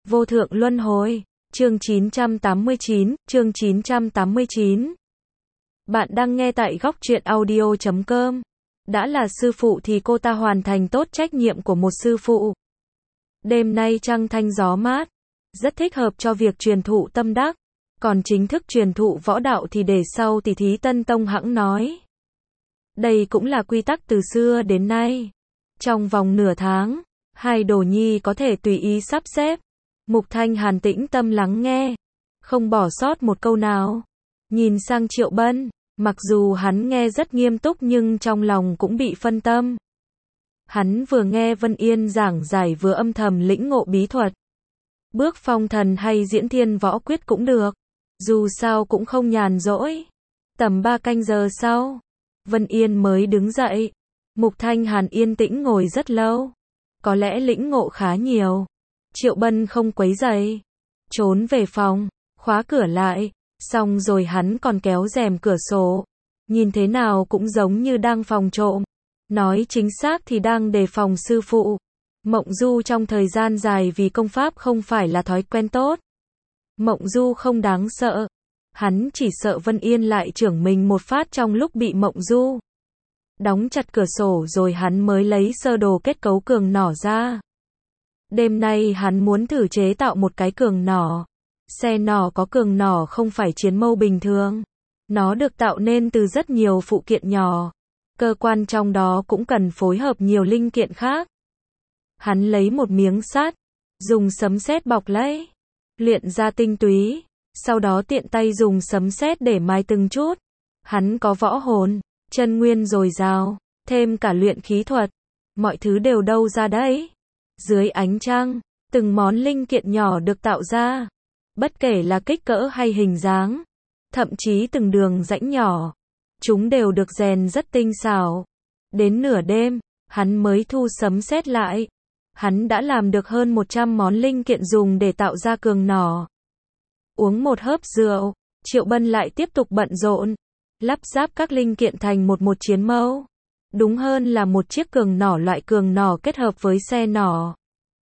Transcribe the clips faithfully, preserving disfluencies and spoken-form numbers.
Vô thượng luân hồi. Chương chín trăm tám mươi chín, chương chín trăm tám mươi chín. Bạn đang nghe tại góc truyện audio chấm com. Đã là sư phụ thì cô ta hoàn thành tốt trách nhiệm của một sư phụ. Đêm nay trăng thanh gió mát, rất thích hợp cho việc truyền thụ tâm đắc. Còn chính thức truyền thụ võ đạo thì để sau tỷ thí Tân Tông hẵng nói. Đây cũng là quy tắc từ xưa đến nay. Trong vòng nửa tháng, hai đồ nhi có thể tùy ý sắp xếp. Mục Thanh Hàn tĩnh tâm lắng nghe, không bỏ sót một câu nào. Nhìn sang Triệu Bân, mặc dù hắn nghe rất nghiêm túc nhưng trong lòng cũng bị phân tâm. Hắn vừa nghe Vân Yên giảng giải vừa âm thầm lĩnh ngộ bí thuật. Bước phong thần hay diễn thiên võ quyết cũng được, dù sao cũng không nhàn rỗi. Tầm ba canh giờ sau, Vân Yên mới đứng dậy. Mục Thanh Hàn yên tĩnh ngồi rất lâu, có lẽ lĩnh ngộ khá nhiều. Triệu Bân không quấy rầy, trốn về phòng, khóa cửa lại, xong rồi hắn còn kéo rèm cửa sổ, nhìn thế nào cũng giống như đang phòng trộm. Nói chính xác thì đang đề phòng sư phụ. Mộng Du trong thời gian dài vì công pháp không phải là thói quen tốt. Mộng Du không đáng sợ, hắn chỉ sợ Vân Yên lại chưởng mình một phát trong lúc bị Mộng Du. Đóng chặt cửa sổ rồi hắn mới lấy sơ đồ kết cấu cường nỏ ra. Đêm nay hắn muốn thử chế tạo một cái cường nỏ. Xe nỏ có cường nỏ không phải chiến mâu bình thường. Nó được tạo nên từ rất nhiều phụ kiện nhỏ. Cơ quan trong đó cũng cần phối hợp nhiều linh kiện khác. Hắn lấy một miếng sắt, dùng sấm sét bọc lấy, luyện ra tinh túy, sau đó tiện tay dùng sấm sét để mài từng chút. Hắn có võ hồn, chân nguyên dồi dào, thêm cả luyện khí thuật. Mọi thứ đều đâu ra đấy? Dưới ánh trăng, từng món linh kiện nhỏ được tạo ra. Bất kể là kích cỡ hay hình dáng, thậm chí từng đường rãnh nhỏ, chúng đều được rèn rất tinh xảo. Đến nửa đêm, hắn mới thu sấm sét lại. Hắn đã làm được hơn một trăm món linh kiện dùng để tạo ra cường nỏ. Uống một hớp rượu, Triệu Bân lại tiếp tục bận rộn, lắp ráp các linh kiện thành một một chiến mâu. Đúng hơn là một chiếc cường nỏ loại cường nỏ kết hợp với xe nỏ.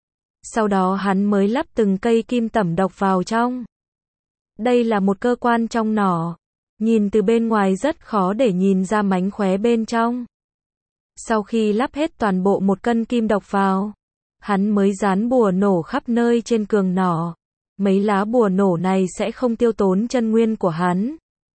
Sau đó hắn mới lắp từng cây kim tẩm độc vào trong. Đây là một cơ quan trong nỏ. Nhìn từ bên ngoài rất khó để nhìn ra mánh khóe bên trong. Sau khi lắp hết toàn bộ một cân kim độc vào, hắn mới dán bùa nổ khắp nơi trên cường nỏ. Mấy lá bùa nổ này sẽ không tiêu tốn chân nguyên của hắn.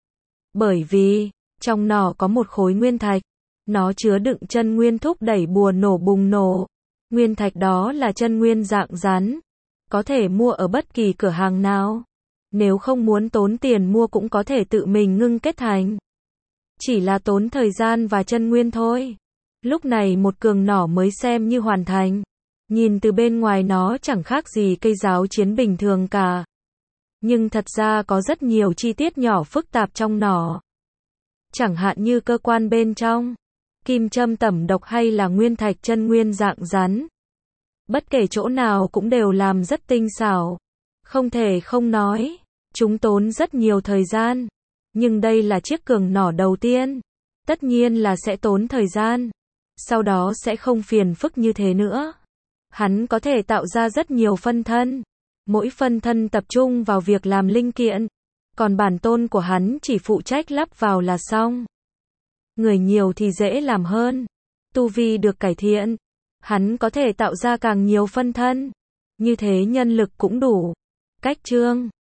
Bởi vì, trong nỏ có một khối nguyên thạch. Nó chứa đựng chân nguyên thúc đẩy bùa nổ bùng nổ. Nguyên thạch đó là chân nguyên dạng rắn. Có thể mua ở bất kỳ cửa hàng nào. Nếu không muốn tốn tiền mua cũng có thể tự mình ngưng kết thành. Chỉ là tốn thời gian và chân nguyên thôi. Lúc này một cường nỏ mới xem như hoàn thành. Nhìn từ bên ngoài nó chẳng khác gì cây giáo chiến bình thường cả. Nhưng thật ra có rất nhiều chi tiết nhỏ phức tạp trong nỏ. Chẳng hạn như cơ quan bên trong, kim châm tẩm độc hay là nguyên thạch chân nguyên dạng rắn. Bất kể chỗ nào cũng đều làm rất tinh xảo. Không thể không nói, chúng tốn rất nhiều thời gian. Nhưng đây là chiếc cường nỏ đầu tiên. Tất nhiên là sẽ tốn thời gian. Sau đó sẽ không phiền phức như thế nữa. Hắn có thể tạo ra rất nhiều phân thân. Mỗi phân thân tập trung vào việc làm linh kiện. Còn bản tôn của hắn chỉ phụ trách lắp vào là xong. Người nhiều thì dễ làm hơn. Tu vi được cải thiện, hắn có thể tạo ra càng nhiều phân thân. Như thế nhân lực cũng đủ. Cách chương